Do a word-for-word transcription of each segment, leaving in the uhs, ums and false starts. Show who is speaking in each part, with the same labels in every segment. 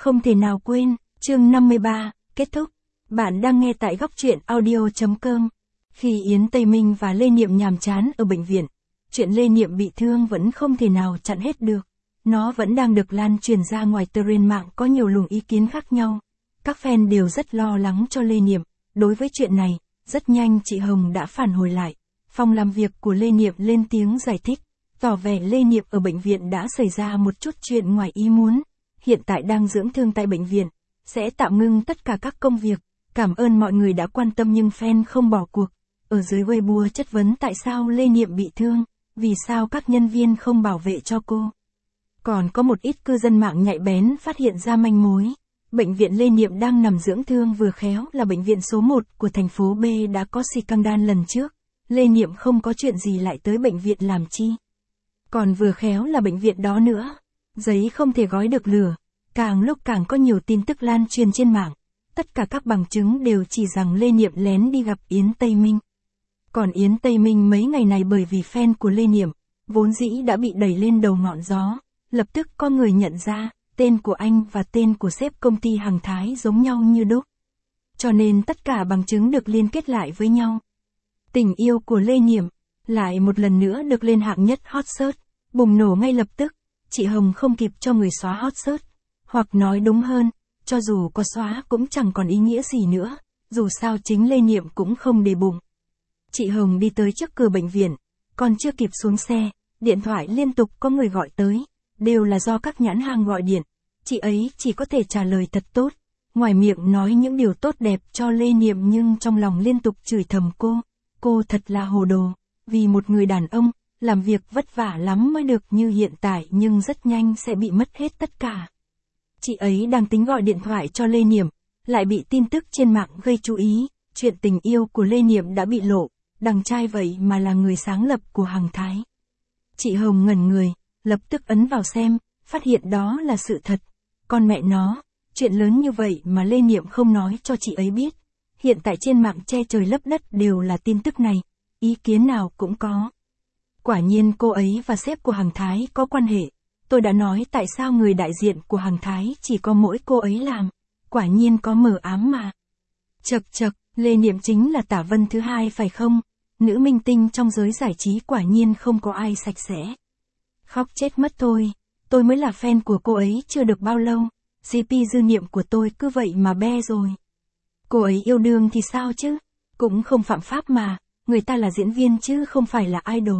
Speaker 1: Không thể nào quên, chương năm mươi ba, kết thúc. Bạn đang nghe tại góc truyện audio.com. Khi Yến Tây Minh và Lê Niệm nhàm chán ở bệnh viện, chuyện Lê Niệm bị thương vẫn không thể nào chặn hết được. Nó vẫn đang được lan truyền ra ngoài trên mạng, có nhiều luồng ý kiến khác nhau. Các fan đều rất lo lắng cho Lê Niệm. Đối với chuyện này, rất nhanh chị Hồng đã phản hồi lại. Phòng làm việc của Lê Niệm lên tiếng giải thích, tỏ vẻ Lê Niệm ở bệnh viện đã xảy ra một chút chuyện ngoài ý muốn. Hiện tại đang dưỡng thương tại bệnh viện, sẽ tạm ngưng tất cả các công việc. Cảm ơn mọi người đã quan tâm nhưng fan không bỏ cuộc. Ở dưới Weibo chất vấn tại sao Lê Niệm bị thương, vì sao các nhân viên không bảo vệ cho cô. Còn có một ít cư dân mạng nhạy bén phát hiện ra manh mối. Bệnh viện Lê Niệm đang nằm dưỡng thương vừa khéo là bệnh viện số một của thành phố B đã có scandal lần trước. Lê Niệm không có chuyện gì lại tới bệnh viện làm chi. Còn vừa khéo là bệnh viện đó nữa. Giấy không thể gói được lửa. Càng lúc càng có nhiều tin tức lan truyền trên mạng. Tất cả các bằng chứng đều chỉ rằng Lê Niệm lén đi gặp Yến Tây Minh. Còn Yến Tây Minh mấy ngày này bởi vì fan của Lê Niệm, vốn dĩ đã bị đẩy lên đầu ngọn gió. Lập tức có người nhận ra, tên của anh và tên của sếp công ty Hằng Thái giống nhau như đúc. Cho nên tất cả bằng chứng được liên kết lại với nhau. Tình yêu của Lê Niệm lại một lần nữa được lên hạng nhất hot search, bùng nổ ngay lập tức. Chị Hồng không kịp cho người xóa hot search, hoặc nói đúng hơn, cho dù có xóa cũng chẳng còn ý nghĩa gì nữa, dù sao chính Lê Niệm cũng không để bụng. Chị Hồng đi tới trước cửa bệnh viện, còn chưa kịp xuống xe, điện thoại liên tục có người gọi tới, đều là do các nhãn hàng gọi điện. Chị ấy chỉ có thể trả lời thật tốt, ngoài miệng nói những điều tốt đẹp cho Lê Niệm nhưng trong lòng liên tục chửi thầm cô. Cô thật là hồ đồ, vì một người đàn ông, làm việc vất vả lắm mới được như hiện tại nhưng rất nhanh sẽ bị mất hết tất cả. Chị ấy đang tính gọi điện thoại cho Lê Niệm, lại bị tin tức trên mạng gây chú ý, chuyện tình yêu của Lê Niệm đã bị lộ, đằng trai vậy mà là người sáng lập của Hằng Thái. Chị Hồng ngẩn người, lập tức ấn vào xem, phát hiện đó là sự thật. Con mẹ nó, chuyện lớn như vậy mà Lê Niệm không nói cho chị ấy biết. Hiện tại trên mạng che trời lấp đất đều là tin tức này, ý kiến nào cũng có. Quả nhiên cô ấy và sếp của Hằng Thái có quan hệ. Tôi đã nói tại sao người đại diện của Hằng Thái chỉ có mỗi cô ấy làm. Quả nhiên có mờ ám mà. Chật chật, Lê Niệm chính là Tả Vân thứ hai phải không? Nữ minh tinh trong giới giải trí quả nhiên không có ai sạch sẽ. Khóc chết mất thôi. Tôi mới là fan của cô ấy chưa được bao lâu. giê pê Dư Niệm của tôi cứ vậy mà be rồi. Cô ấy yêu đương thì sao chứ? Cũng không phạm pháp mà. Người ta là diễn viên chứ không phải là idol.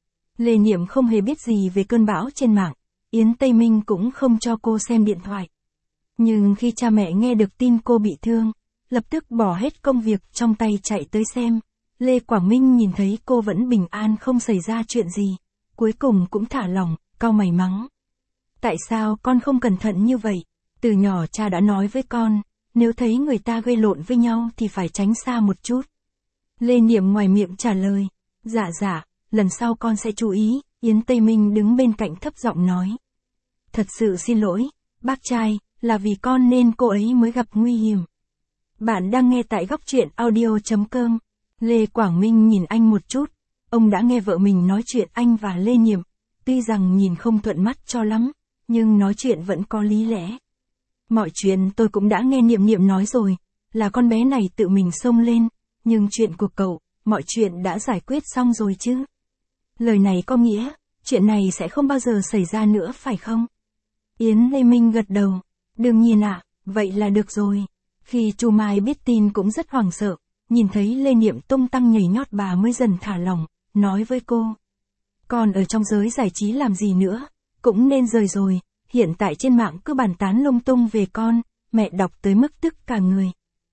Speaker 1: Lê Niệm không hề biết gì về cơn bão trên mạng. Yến Tây Minh cũng không cho cô xem điện thoại. Nhưng khi cha mẹ nghe được tin cô bị thương, lập tức bỏ hết công việc trong tay chạy tới xem. Lê Quảng Minh nhìn thấy cô vẫn bình an không xảy ra chuyện gì. Cuối cùng cũng thả lỏng, cau mày mắng. Tại sao con không cẩn thận như vậy? Từ nhỏ cha đã nói với con, nếu thấy người ta gây lộn với nhau thì phải tránh xa một chút. Lê Niệm ngoài miệng trả lời. Dạ dạ, lần sau con sẽ chú ý. Yến Tây Minh đứng bên cạnh thấp giọng nói. Thật sự xin lỗi, bác trai, là vì con nên cô ấy mới gặp nguy hiểm. Bạn đang nghe tại góc truyện audio.com. Lê Quảng Minh nhìn anh một chút. Ông đã nghe vợ mình nói chuyện anh và Lê Niệm. Tuy rằng nhìn không thuận mắt cho lắm, nhưng nói chuyện vẫn có lý lẽ. Mọi chuyện tôi cũng đã nghe Niệm Niệm nói rồi, là con bé này tự mình xông lên. Nhưng chuyện của cậu, mọi chuyện đã giải quyết xong rồi chứ. Lời này có nghĩa, chuyện này sẽ không bao giờ xảy ra nữa phải không? Yến Lê Minh gật đầu. Đương nhiên ạ, à, vậy là được rồi. Khi Chu Mai biết tin cũng rất hoảng sợ, nhìn thấy Lê Niệm tung tăng nhảy nhót bà mới dần thả lỏng, nói với cô. Còn ở trong giới giải trí làm gì nữa, cũng nên rời rồi, hiện tại trên mạng cứ bàn tán lung tung về con, mẹ đọc tới mức tức cả người.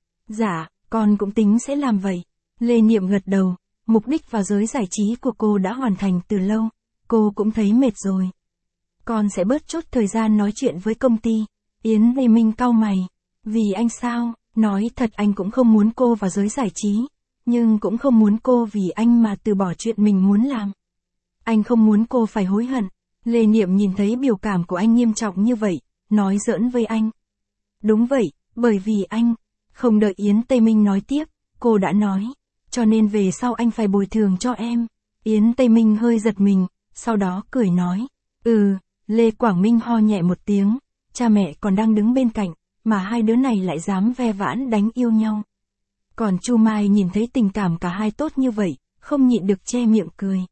Speaker 1: Dạ, con cũng tính sẽ làm vậy. Lê Niệm gật đầu, mục đích vào giới giải trí của cô đã hoàn thành từ lâu, cô cũng thấy mệt rồi. Con sẽ bớt chút thời gian nói chuyện với công ty. Yến Lê Minh cau mày. Vì anh sao? Nói thật anh cũng không muốn cô vào giới giải trí. Nhưng cũng không muốn cô vì anh mà từ bỏ chuyện mình muốn làm. Anh không muốn cô phải hối hận. Lê Niệm nhìn thấy biểu cảm của anh nghiêm trọng như vậy, nói giỡn với anh. Đúng vậy, bởi vì anh. Không đợi Yến Tây Minh nói tiếp, cô đã nói. Cho nên về sau anh phải bồi thường cho em. Yến Tây Minh hơi giật mình, sau đó cười nói. Ừ, Lê Quảng Minh ho nhẹ một tiếng. cha mẹ còn đang đứng bên cạnh, mà hai đứa này lại dám ve vãn đánh yêu nhau. Còn Chu Mai nhìn thấy tình cảm cả hai tốt như vậy, không nhịn được che miệng cười.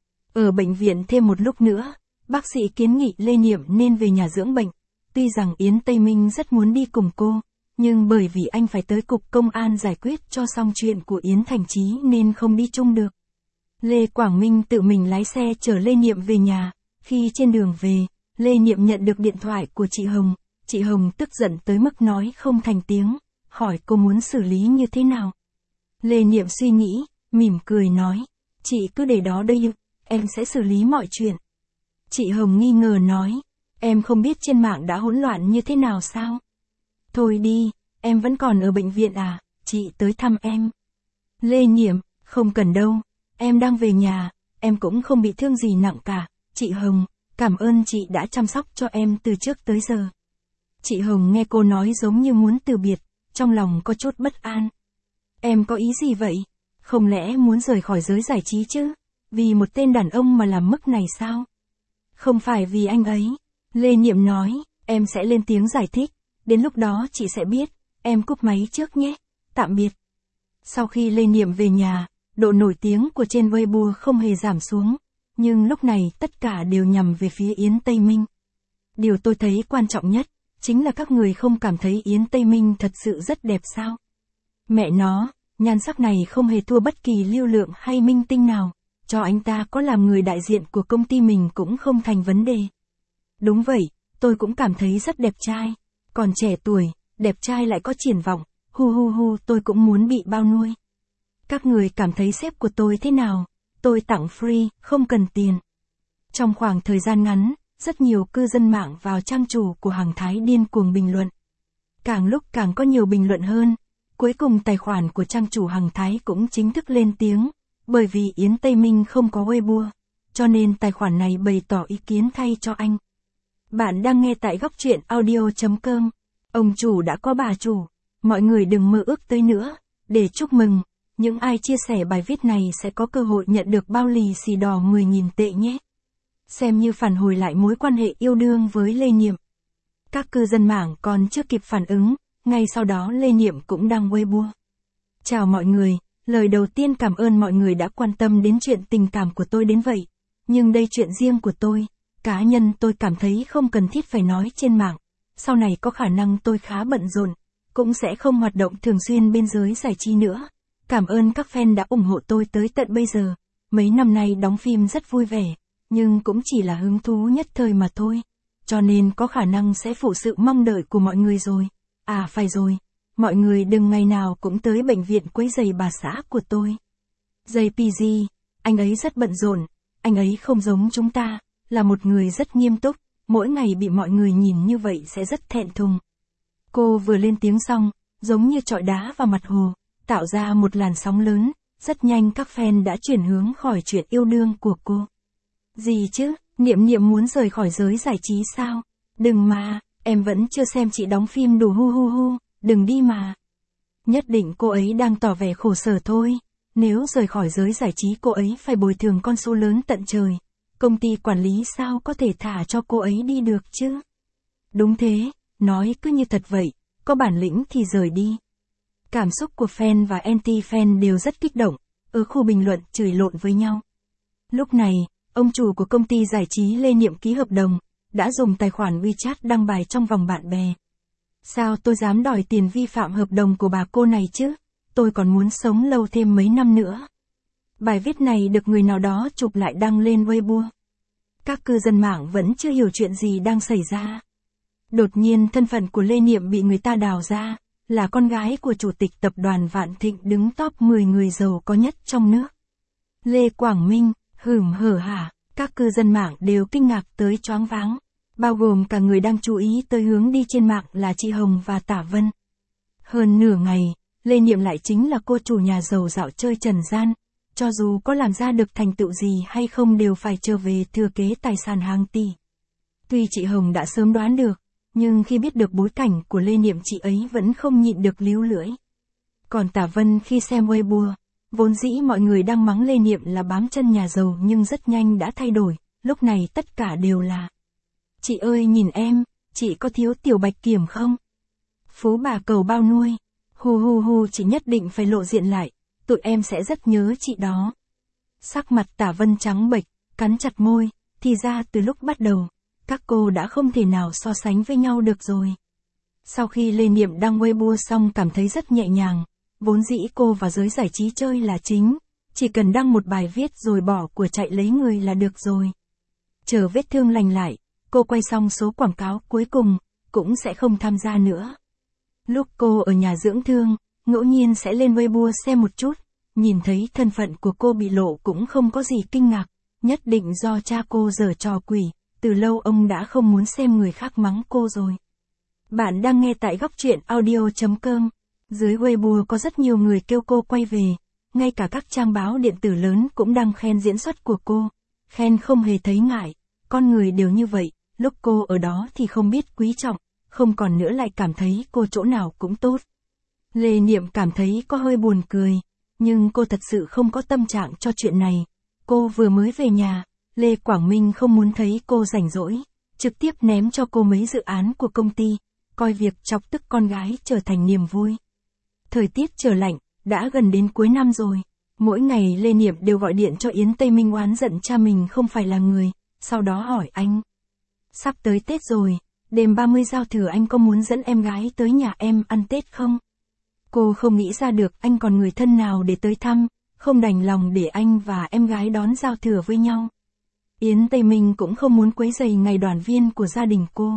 Speaker 1: Ở bệnh viện thêm một lúc nữa, bác sĩ kiến nghị Lê Niệm nên về nhà dưỡng bệnh. Tuy rằng Yến Tây Minh rất muốn đi cùng cô, nhưng bởi vì anh phải tới cục công an giải quyết cho xong chuyện của Yến Thành Chí nên không đi chung được. Lê Quảng Minh tự mình lái xe chở Lê Niệm về nhà. Khi trên đường về, Lê Niệm nhận được điện thoại của chị Hồng. Chị Hồng tức giận tới mức nói không thành tiếng, hỏi cô muốn xử lý như thế nào. Lê Niệm suy nghĩ, mỉm cười nói, chị cứ để đó đây, em sẽ xử lý mọi chuyện. Chị Hồng nghi ngờ nói, em không biết trên mạng đã hỗn loạn như thế nào sao? Thôi đi, em vẫn còn ở bệnh viện à, chị tới thăm em. Lê Niệm, không cần đâu, em đang về nhà, em cũng không bị thương gì nặng cả. Chị Hồng, cảm ơn chị đã chăm sóc cho em từ trước tới giờ. Chị Hồng nghe cô nói giống như muốn từ biệt, trong lòng có chút bất an. Em có ý gì vậy? Không lẽ muốn rời khỏi giới giải trí chứ? Vì một tên đàn ông mà làm mức này sao? Không phải vì anh ấy. Lê Niệm nói, em sẽ lên tiếng giải thích, đến lúc đó chị sẽ biết, em cúp máy trước nhé, tạm biệt. Sau khi Lê Niệm về nhà, độ nổi tiếng của trên Weibo không hề giảm xuống, nhưng lúc này tất cả đều nhằm về phía Yến Tây Minh. Điều tôi thấy quan trọng nhất, chính là các người không cảm thấy Yến Tây Minh thật sự rất đẹp sao? Mẹ nó, nhan sắc này không hề thua bất kỳ Lưu Lượng hay Minh Tinh nào, cho anh ta có làm người đại diện của công ty mình cũng không thành vấn đề. Đúng vậy, tôi cũng cảm thấy rất đẹp trai, còn trẻ tuổi, đẹp trai lại có triển vọng, hu hu hu tôi cũng muốn bị bao nuôi. Các người cảm thấy sếp của tôi thế nào? Tôi tặng free, không cần tiền. Trong khoảng thời gian ngắn, rất nhiều cư dân mạng vào trang chủ của Hằng Thái điên cuồng bình luận. Càng lúc càng có nhiều bình luận hơn, cuối cùng tài khoản của trang chủ Hằng Thái cũng chính thức lên tiếng, bởi vì Yến Tây Minh không có Weibo, cho nên tài khoản này bày tỏ ý kiến thay cho anh. Bạn đang nghe tại góc truyện audio chấm com. Ông chủ đã có bà chủ, mọi người đừng mơ ước tới nữa. Để chúc mừng, những ai chia sẻ bài viết này sẽ có cơ hội nhận được bao lì xì đỏ mười nghìn tệ nhé. Xem như phản hồi lại mối quan hệ yêu đương với Lê Niệm. Các cư dân mạng còn chưa kịp phản ứng, ngay sau đó Lê Niệm cũng đăng Weibo. Chào mọi người, lời đầu tiên cảm ơn mọi người đã quan tâm đến chuyện tình cảm của tôi đến vậy. Nhưng đây chuyện riêng của tôi, cá nhân tôi cảm thấy không cần thiết phải nói trên mạng. Sau này có khả năng tôi khá bận rộn, cũng sẽ không hoạt động thường xuyên bên giới giải trí nữa. Cảm ơn các fan đã ủng hộ tôi tới tận bây giờ. Mấy năm nay đóng phim rất vui vẻ, nhưng cũng chỉ là hứng thú nhất thời mà thôi. Cho nên có khả năng sẽ phụ sự mong đợi của mọi người rồi. À phải rồi, mọi người đừng ngày nào cũng tới bệnh viện quấy rầy bà xã của tôi. gi pê giê, anh ấy rất bận rộn, anh ấy không giống chúng ta, là một người rất nghiêm túc, mỗi ngày bị mọi người nhìn như vậy sẽ rất thẹn thùng. Cô vừa lên tiếng xong, giống như chọi đá vào mặt hồ, tạo ra một làn sóng lớn, rất nhanh các fan đã chuyển hướng khỏi chuyện yêu đương của cô. Gì chứ, Niệm Niệm muốn rời khỏi giới giải trí sao? Đừng mà, em vẫn chưa xem chị đóng phim đủ hu hu hu, đừng đi mà. Nhất định cô ấy đang tỏ vẻ khổ sở thôi, nếu rời khỏi giới giải trí cô ấy phải bồi thường con số lớn tận trời. Công ty quản lý sao có thể thả cho cô ấy đi được chứ? Đúng thế, nói cứ như thật vậy, có bản lĩnh thì rời đi. Cảm xúc của fan và anti-fan đều rất kích động, ở khu bình luận chửi lộn với nhau. Lúc này, ông chủ của công ty giải trí Lê Niệm ký hợp đồng, đã dùng tài khoản WeChat đăng bài trong vòng bạn bè. Sao tôi dám đòi tiền vi phạm hợp đồng của bà cô này chứ? Tôi còn muốn sống lâu thêm mấy năm nữa. Bài viết này được người nào đó chụp lại đăng lên Weibo. Các cư dân mạng vẫn chưa hiểu chuyện gì đang xảy ra. Đột nhiên thân phận của Lê Niệm bị người ta đào ra, là con gái của chủ tịch tập đoàn Vạn Thịnh đứng top mười người giàu có nhất trong nước. Lê Quảng Minh, hửm hở hả, các cư dân mạng đều kinh ngạc tới choáng váng, bao gồm cả người đang chú ý tới hướng đi trên mạng là chị Hồng và Tả Vân. Hơn nửa ngày, Lê Niệm lại chính là cô chủ nhà giàu dạo chơi trần gian, cho dù có làm ra được thành tựu gì hay không đều phải trở về thừa kế tài sản hàng tỷ. Tuy chị Hồng đã sớm đoán được, nhưng khi biết được bối cảnh của Lê Niệm chị ấy vẫn không nhịn được líu lưỡi. Còn Tả Vân khi xem Weibo, vốn dĩ mọi người đang mắng Lê Niệm là bám chân nhà giàu nhưng rất nhanh đã thay đổi, lúc này tất cả đều là: chị ơi nhìn em, chị có thiếu tiểu bạch kiểm không? Phú bà cầu bao nuôi. Hu hu hu, chị nhất định phải lộ diện lại, tụi em sẽ rất nhớ chị đó. Sắc mặt Tả Vân trắng bệch, cắn chặt môi, thì ra từ lúc bắt đầu, các cô đã không thể nào so sánh với nhau được rồi. Sau khi Lê Niệm đăng Weibo xong cảm thấy rất nhẹ nhàng, vốn dĩ cô vào giới giải trí chơi là chính, chỉ cần đăng một bài viết rồi bỏ của chạy lấy người là được rồi. Chờ vết thương lành lại, cô quay xong số quảng cáo cuối cùng, cũng sẽ không tham gia nữa. Lúc cô ở nhà dưỡng thương, ngẫu nhiên sẽ lên Weibo xem một chút, nhìn thấy thân phận của cô bị lộ cũng không có gì kinh ngạc, nhất định do cha cô giở trò quỷ, từ lâu ông đã không muốn xem người khác mắng cô rồi. Bạn đang nghe tại góc truyện audio chấm com. Dưới Weibo có rất nhiều người kêu cô quay về, ngay cả các trang báo điện tử lớn cũng đang khen diễn xuất của cô, khen không hề thấy ngại, con người đều như vậy, lúc cô ở đó thì không biết quý trọng, không còn nữa lại cảm thấy cô chỗ nào cũng tốt. Lê Niệm cảm thấy có hơi buồn cười, nhưng cô thật sự không có tâm trạng cho chuyện này. Cô vừa mới về nhà, Lê Quảng Minh không muốn thấy cô rảnh rỗi, trực tiếp ném cho cô mấy dự án của công ty, coi việc chọc tức con gái trở thành niềm vui. Thời tiết trở lạnh, đã gần đến cuối năm rồi. Mỗi ngày Lê Niệm đều gọi điện cho Yến Tây Minh oán giận cha mình không phải là người, sau đó hỏi anh. Sắp tới Tết rồi, đêm ba mươi giao thừa anh có muốn dẫn em gái tới nhà em ăn Tết không? Cô không nghĩ ra được anh còn người thân nào để tới thăm, không đành lòng để anh và em gái đón giao thừa với nhau. Yến Tây Minh cũng không muốn quấy rầy ngày đoàn viên của gia đình cô.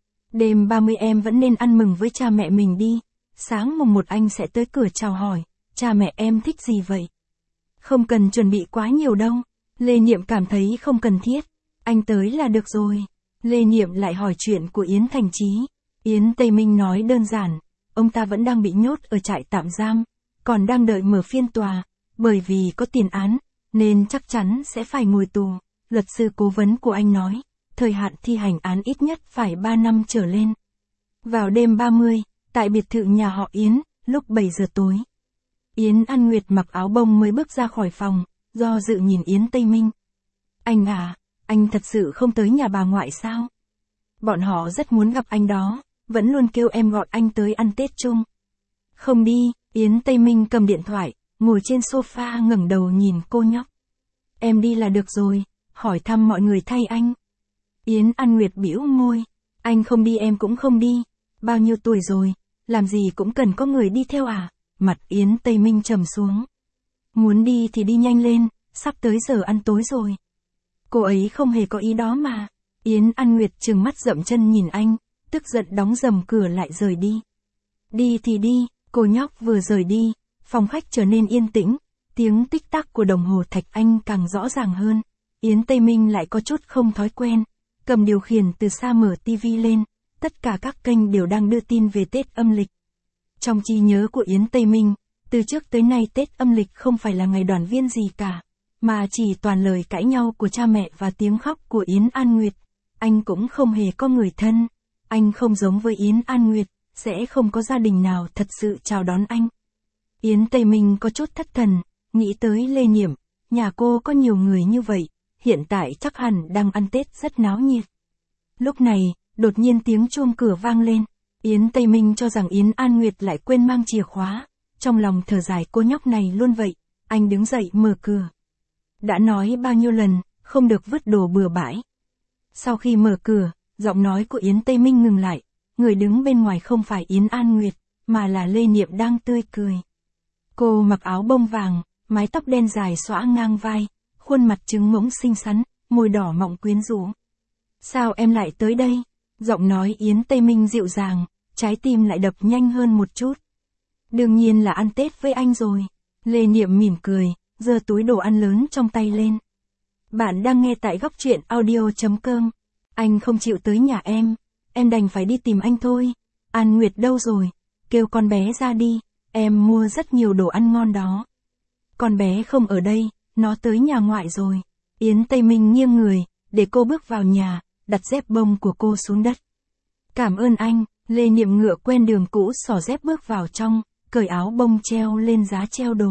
Speaker 1: Đêm ba mươi em vẫn nên ăn mừng với cha mẹ mình đi, sáng mùng một anh sẽ tới cửa chào hỏi, cha mẹ em thích gì vậy? Không cần chuẩn bị quá nhiều đâu, Lê Niệm cảm thấy không cần thiết, anh tới là được rồi. Lê Niệm lại hỏi chuyện của Yến Thành Chí. Yến Tây Minh nói đơn giản, ông ta vẫn đang bị nhốt ở trại tạm giam, còn đang đợi mở phiên tòa, bởi vì có tiền án, nên chắc chắn sẽ phải ngồi tù. Luật sư cố vấn của anh nói, thời hạn thi hành án ít nhất phải ba năm trở lên. Vào đêm ba mươi, tại biệt thự nhà họ Yến, lúc bảy giờ tối. Yến An Nguyệt mặc áo bông mới bước ra khỏi phòng, do dự nhìn Yến Tây Minh. Anh à, anh thật sự không tới nhà bà ngoại sao? Bọn họ rất muốn gặp anh đó, vẫn luôn kêu em gọi anh tới ăn Tết chung. Không đi, Yến Tây Minh cầm điện thoại, ngồi trên sofa ngẩng đầu nhìn cô nhóc. Em đi là được rồi, hỏi thăm mọi người thay anh. Yến An Nguyệt bĩu môi, anh không đi em cũng không đi, bao nhiêu tuổi rồi, làm gì cũng cần có người đi theo à? Mặt Yến Tây Minh trầm xuống. Muốn đi thì đi nhanh lên, sắp tới giờ ăn tối rồi. Cô ấy không hề có ý đó mà. Yến An Nguyệt trừng mắt dậm chân nhìn anh, tức giận đóng rầm cửa lại rời đi. Đi thì đi, cô nhóc vừa rời đi, phòng khách trở nên yên tĩnh, tiếng tích tắc của đồng hồ thạch anh càng rõ ràng hơn. Yến Tây Minh lại có chút không thói quen, cầm điều khiển từ xa mở tivi lên, tất cả các kênh đều đang đưa tin về Tết âm lịch. Trong trí nhớ của Yến Tây Minh, từ trước tới nay Tết âm lịch không phải là ngày đoàn viên gì cả, mà chỉ toàn lời cãi nhau của cha mẹ và tiếng khóc của Yến An Nguyệt. Anh cũng không hề có người thân, anh không giống với Yến An Nguyệt, sẽ không có gia đình nào thật sự chào đón anh. Yến Tây Minh có chút thất thần, nghĩ tới Lê Niệm, nhà cô có nhiều người như vậy, hiện tại chắc hẳn đang ăn Tết rất náo nhiệt. Lúc này, đột nhiên tiếng chuông cửa vang lên, Yến Tây Minh cho rằng Yến An Nguyệt lại quên mang chìa khóa, trong lòng thở dài cô nhóc này luôn vậy, anh đứng dậy mở cửa. Đã nói bao nhiêu lần, không được vứt đồ bừa bãi. Sau khi mở cửa, giọng nói của Yến Tây Minh ngừng lại, người đứng bên ngoài không phải Yến An Nguyệt, mà là Lê Niệm đang tươi cười. Cô mặc áo bông vàng, mái tóc đen dài xõa ngang vai, khuôn mặt trứng ngỗng xinh xắn, môi đỏ mọng quyến rũ. Sao em lại tới đây? Giọng nói Yến Tây Minh dịu dàng, trái tim lại đập nhanh hơn một chút. Đương nhiên là ăn Tết với anh rồi. Lê Niệm mỉm cười, giơ túi đồ ăn lớn trong tay lên. Bạn đang nghe tại góc truyện audio chấm com. Anh không chịu tới nhà em, em đành phải đi tìm anh thôi. An Nguyệt đâu rồi? Kêu con bé ra đi, em mua rất nhiều đồ ăn ngon đó. Con bé không ở đây, nó tới nhà ngoại rồi. Yến Tây Minh nghiêng người, để cô bước vào nhà, đặt dép bông của cô xuống đất. Cảm ơn anh. Lê Niệm ngựa quen đường cũ xỏ dép bước vào trong, cởi áo bông treo lên giá treo đồ.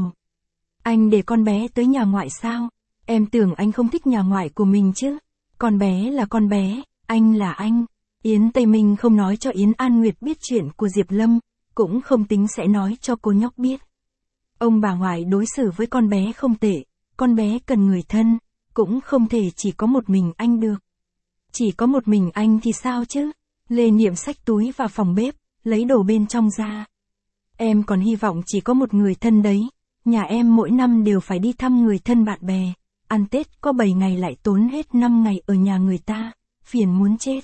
Speaker 1: Anh để con bé tới nhà ngoại sao? Em tưởng anh không thích nhà ngoại của mình chứ. Con bé là con bé, anh là anh. Yến Tây Minh không nói cho Yến An Nguyệt biết chuyện của Diệp Lâm, cũng không tính sẽ nói cho cô nhóc biết. Ông bà ngoại đối xử với con bé không tệ, con bé cần người thân, cũng không thể chỉ có một mình anh được. Chỉ có một mình anh thì sao chứ? Lê Niệm xách túi vào phòng bếp, lấy đồ bên trong ra. Em còn hy vọng chỉ có một người thân đấy, nhà em mỗi năm đều phải đi thăm người thân bạn bè, ăn Tết có bảy ngày lại tốn hết năm ngày ở nhà người ta, phiền muốn chết.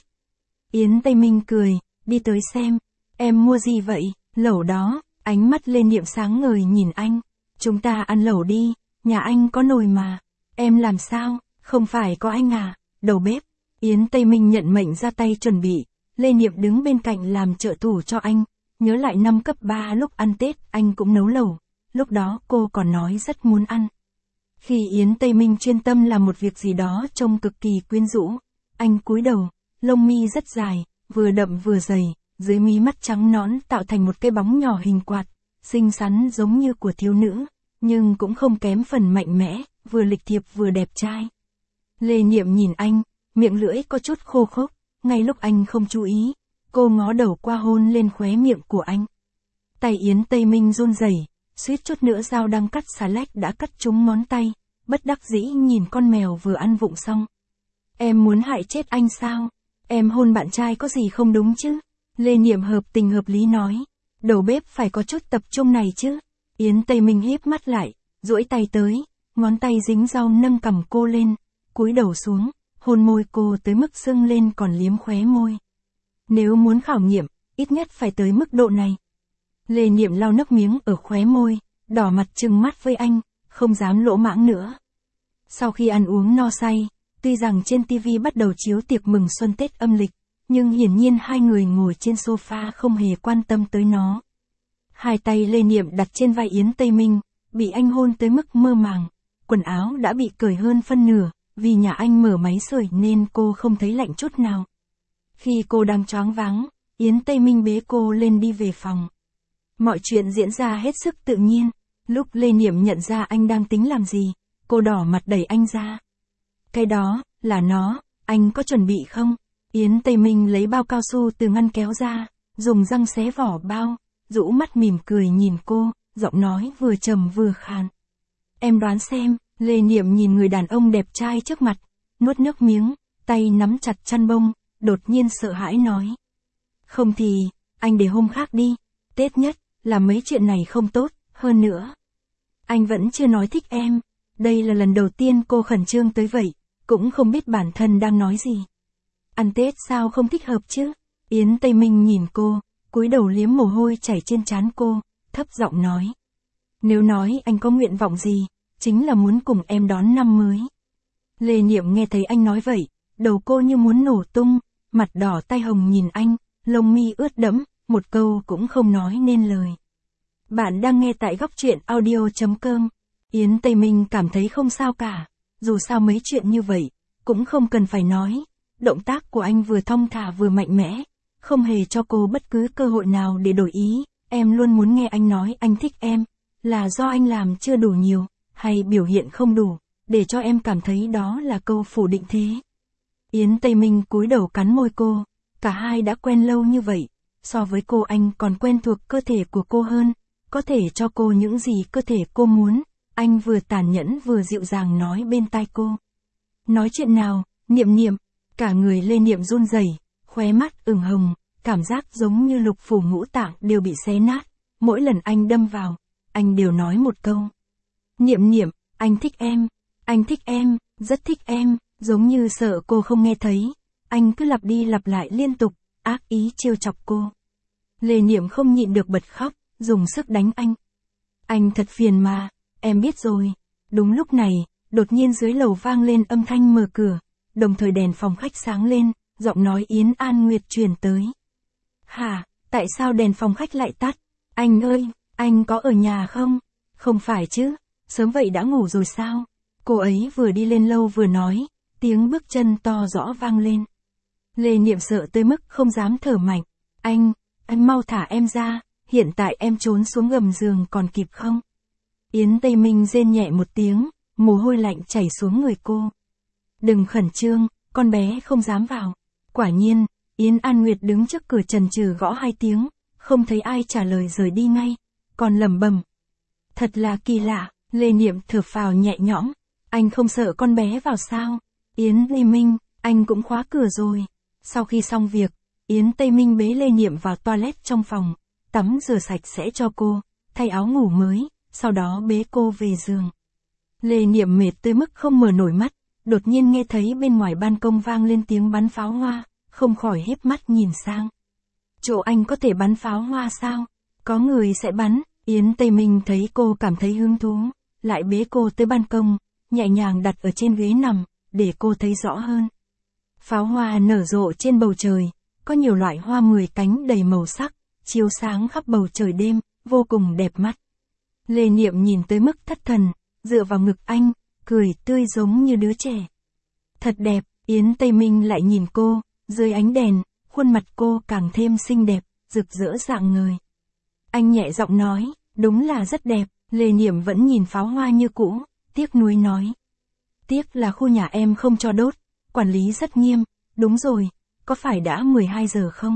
Speaker 1: Yến Tây Minh cười, đi tới xem, em mua gì vậy, lẩu đó, ánh mắt Lê Niệm sáng ngời nhìn anh, chúng ta ăn lẩu đi, nhà anh có nồi mà, em làm sao, không phải có anh à, đầu bếp. Yến Tây Minh nhận mệnh ra tay chuẩn bị, Lê Niệm đứng bên cạnh làm trợ thủ cho anh, nhớ lại năm cấp ba lúc ăn Tết anh cũng nấu lẩu, lúc đó cô còn nói rất muốn ăn. Khi Yến Tây Minh chuyên tâm làm một việc gì đó trông cực kỳ quyến rũ, anh cúi đầu, lông mi rất dài, vừa đậm vừa dày, dưới mí mắt trắng nõn tạo thành một cái bóng nhỏ hình quạt, xinh xắn giống như của thiếu nữ, nhưng cũng không kém phần mạnh mẽ, vừa lịch thiệp vừa đẹp trai. Lê Niệm nhìn anh, miệng lưỡi có chút khô khốc, ngay lúc anh không chú ý, cô ngó đầu qua hôn lên khóe miệng của anh. Tay Yến Tây Minh run rẩy, suýt chút nữa dao đang cắt xà lách đã cắt trúng ngón tay, bất đắc dĩ nhìn con mèo vừa ăn vụng xong. Em muốn hại chết anh sao? Em hôn bạn trai có gì không đúng chứ? Lê Niệm hợp tình hợp lý nói. Đầu bếp phải có chút tập trung này chứ. Yến Tây Minh híp mắt lại, duỗi tay tới, ngón tay dính rau nâng cằm cô lên, cúi đầu xuống, hôn môi cô tới mức sưng lên còn liếm khóe môi. Nếu muốn khảo nghiệm, ít nhất phải tới mức độ này. Lê Niệm lau nước miếng ở khóe môi, đỏ mặt trừng mắt với anh, không dám lỗ mãng nữa. Sau khi ăn uống no say, tuy rằng trên ti vi bắt đầu chiếu tiệc mừng xuân Tết âm lịch, nhưng hiển nhiên hai người ngồi trên sofa không hề quan tâm tới nó. Hai tay Lê Niệm đặt trên vai Yến Tây Minh, bị anh hôn tới mức mơ màng, quần áo đã bị cởi hơn phân nửa, vì nhà anh mở máy sưởi nên cô không thấy lạnh chút nào. Khi cô đang choáng váng, Yến Tây Minh bế cô lên đi về phòng. Mọi chuyện diễn ra hết sức tự nhiên, lúc Lê Niệm nhận ra anh đang tính làm gì, cô đỏ mặt đẩy anh ra. Cái đó, là nó, anh có chuẩn bị không? Yến Tây Minh lấy bao cao su từ ngăn kéo ra, dùng răng xé vỏ bao, rũ mắt mỉm cười nhìn cô, giọng nói vừa trầm vừa khàn. Em đoán xem, Lê Niệm nhìn người đàn ông đẹp trai trước mặt, nuốt nước miếng, tay nắm chặt chăn bông, đột nhiên sợ hãi nói. Không thì, anh để hôm khác đi, Tết nhất, là mấy chuyện này không tốt, hơn nữa. Anh vẫn chưa nói thích em, đây là lần đầu tiên cô khẩn trương tới vậy, cũng không biết bản thân đang nói gì. Ăn Tết sao không thích hợp chứ? Yến Tây Minh nhìn cô, cúi đầu liếm mồ hôi chảy trên trán cô, thấp giọng nói. Nếu nói anh có nguyện vọng gì, chính là muốn cùng em đón năm mới. Lê Niệm nghe thấy anh nói vậy, đầu cô như muốn nổ tung, mặt đỏ tai hồng nhìn anh, lông mi ướt đẫm, một câu cũng không nói nên lời. Bạn đang nghe tại góc truyện audio chấm com. Yến Tây Minh cảm thấy không sao cả, dù sao mấy chuyện như vậy, cũng không cần phải nói. Động tác của anh vừa thong thả vừa mạnh mẽ, không hề cho cô bất cứ cơ hội nào để đổi ý. Em luôn muốn nghe anh nói anh thích em, là do anh làm chưa đủ nhiều, hay biểu hiện không đủ, để cho em cảm thấy đó là câu phủ định thế. Yến Tây Minh cúi đầu cắn môi cô, cả hai đã quen lâu như vậy, so với cô anh còn quen thuộc cơ thể của cô hơn, có thể cho cô những gì cơ thể cô muốn, anh vừa tàn nhẫn vừa dịu dàng nói bên tai cô. Nói chuyện nào, Niệm Niệm, cả người Lê Niệm run rẩy, khóe mắt ửng hồng, cảm giác giống như lục phủ ngũ tạng đều bị xé nát, mỗi lần anh đâm vào, anh đều nói một câu. Niệm Niệm, anh thích em, anh thích em, rất thích em, giống như sợ cô không nghe thấy, anh cứ lặp đi lặp lại liên tục, ác ý trêu chọc cô. Lê Niệm không nhịn được bật khóc, dùng sức đánh anh. Anh thật phiền mà, em biết rồi. Đúng lúc này, đột nhiên dưới lầu vang lên âm thanh mở cửa, đồng thời đèn phòng khách sáng lên, giọng nói Yến An Nguyệt truyền tới. Hả, tại sao đèn phòng khách lại tắt? Anh ơi, anh có ở nhà không? Không phải chứ, sớm vậy đã ngủ rồi sao? Cô ấy vừa đi lên lâu vừa nói, tiếng bước chân to rõ vang lên. Lê Niệm sợ tới mức không dám thở mạnh. Anh, anh mau thả em ra, hiện tại em trốn xuống gầm giường còn kịp không? Yến Tây Minh rên nhẹ một tiếng, mồ hôi lạnh chảy xuống người cô. Đừng khẩn trương, con bé không dám vào. Quả nhiên, Yến An Nguyệt đứng trước cửa chần chừ gõ hai tiếng, không thấy ai trả lời rời đi ngay, còn lẩm bẩm. Thật là kỳ lạ, Lê Niệm thở phào nhẹ nhõm, anh không sợ con bé vào sao? Yến Tây Minh, anh cũng khóa cửa rồi. Sau khi xong việc, Yến Tây Minh bế Lê Niệm vào toilet trong phòng, tắm rửa sạch sẽ cho cô, thay áo ngủ mới, sau đó bế cô về giường. Lê Niệm mệt tới mức không mở nổi mắt, đột nhiên nghe thấy bên ngoài ban công vang lên tiếng bắn pháo hoa, không khỏi híp mắt nhìn sang. Chỗ anh có thể bắn pháo hoa sao? Có người sẽ bắn. Yến Tây Minh thấy cô cảm thấy hứng thú, lại bế cô tới ban công, nhẹ nhàng đặt ở trên ghế nằm, để cô thấy rõ hơn. Pháo hoa nở rộ trên bầu trời, có nhiều loại hoa mười cánh đầy màu sắc, chiếu sáng khắp bầu trời đêm, vô cùng đẹp mắt. Lê Niệm nhìn tới mức thất thần, dựa vào ngực anh, cười tươi giống như đứa trẻ. Thật đẹp, Yến Tây Minh lại nhìn cô, dưới ánh đèn, khuôn mặt cô càng thêm xinh đẹp, rực rỡ rạng ngời. Anh nhẹ giọng nói, đúng là rất đẹp. Lê Niệm vẫn nhìn pháo hoa như cũ, tiếc nuối nói. Tiếc là khu nhà em không cho đốt, quản lý rất nghiêm. Đúng rồi, có phải đã mười hai giờ không?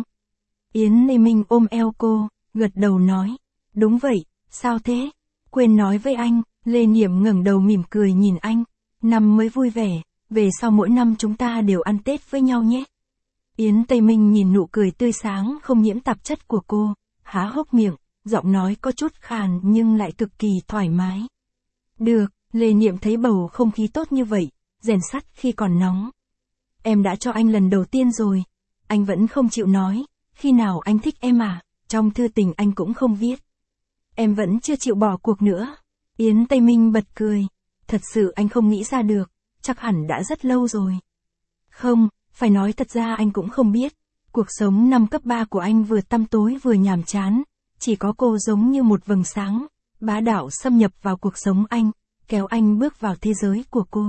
Speaker 1: Yến Tây Minh ôm eo cô, gật đầu nói. Đúng vậy, sao thế? Quên nói với anh. Lê Niệm ngẩng đầu mỉm cười nhìn anh. Năm mới vui vẻ, về sau mỗi năm chúng ta đều ăn Tết với nhau nhé. Yến Tây Minh nhìn nụ cười tươi sáng không nhiễm tạp chất của cô, há hốc miệng, giọng nói có chút khàn nhưng lại cực kỳ thoải mái. Được, Lê Niệm thấy bầu không khí tốt như vậy, rèn sắt khi còn nóng. Em đã cho anh lần đầu tiên rồi, anh vẫn không chịu nói, khi nào anh thích em à, trong thư tình anh cũng không viết. Em vẫn chưa chịu bỏ cuộc nữa. Yến Tây Minh bật cười, thật sự anh không nghĩ ra được, chắc hẳn đã rất lâu rồi. Không, phải nói thật ra anh cũng không biết, cuộc sống năm cấp ba của anh vừa tăm tối vừa nhàm chán, chỉ có cô giống như một vầng sáng, bá đạo xâm nhập vào cuộc sống anh, kéo anh bước vào thế giới của cô.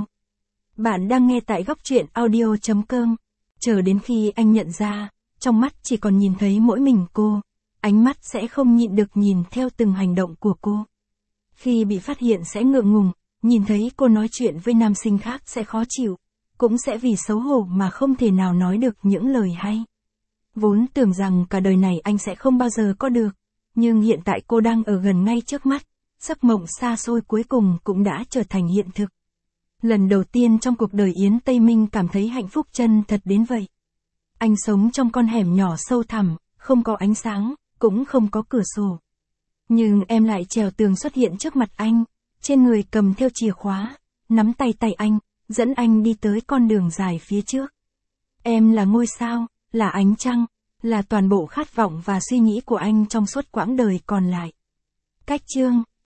Speaker 1: Bạn đang nghe tại góc truyện audio chấm com, chờ đến khi anh nhận ra, trong mắt chỉ còn nhìn thấy mỗi mình cô, ánh mắt sẽ không nhịn được nhìn theo từng hành động của cô. Khi bị phát hiện sẽ ngượng ngùng, nhìn thấy cô nói chuyện với nam sinh khác sẽ khó chịu, cũng sẽ vì xấu hổ mà không thể nào nói được những lời hay. Vốn tưởng rằng cả đời này anh sẽ không bao giờ có được, nhưng hiện tại cô đang ở gần ngay trước mắt, giấc mộng xa xôi cuối cùng cũng đã trở thành hiện thực. Lần đầu tiên trong cuộc đời Yến Tây Minh cảm thấy hạnh phúc chân thật đến vậy. Anh sống trong con hẻm nhỏ sâu thẳm, không có ánh sáng, cũng không có cửa sổ. Nhưng em lại trèo tường xuất hiện trước mặt anh, trên người cầm theo chìa khóa, nắm tay tay anh, dẫn anh đi tới con đường dài phía trước. Em là ngôi sao, là ánh trăng, là toàn bộ khát vọng và suy nghĩ của anh trong suốt quãng đời còn lại. Cách chương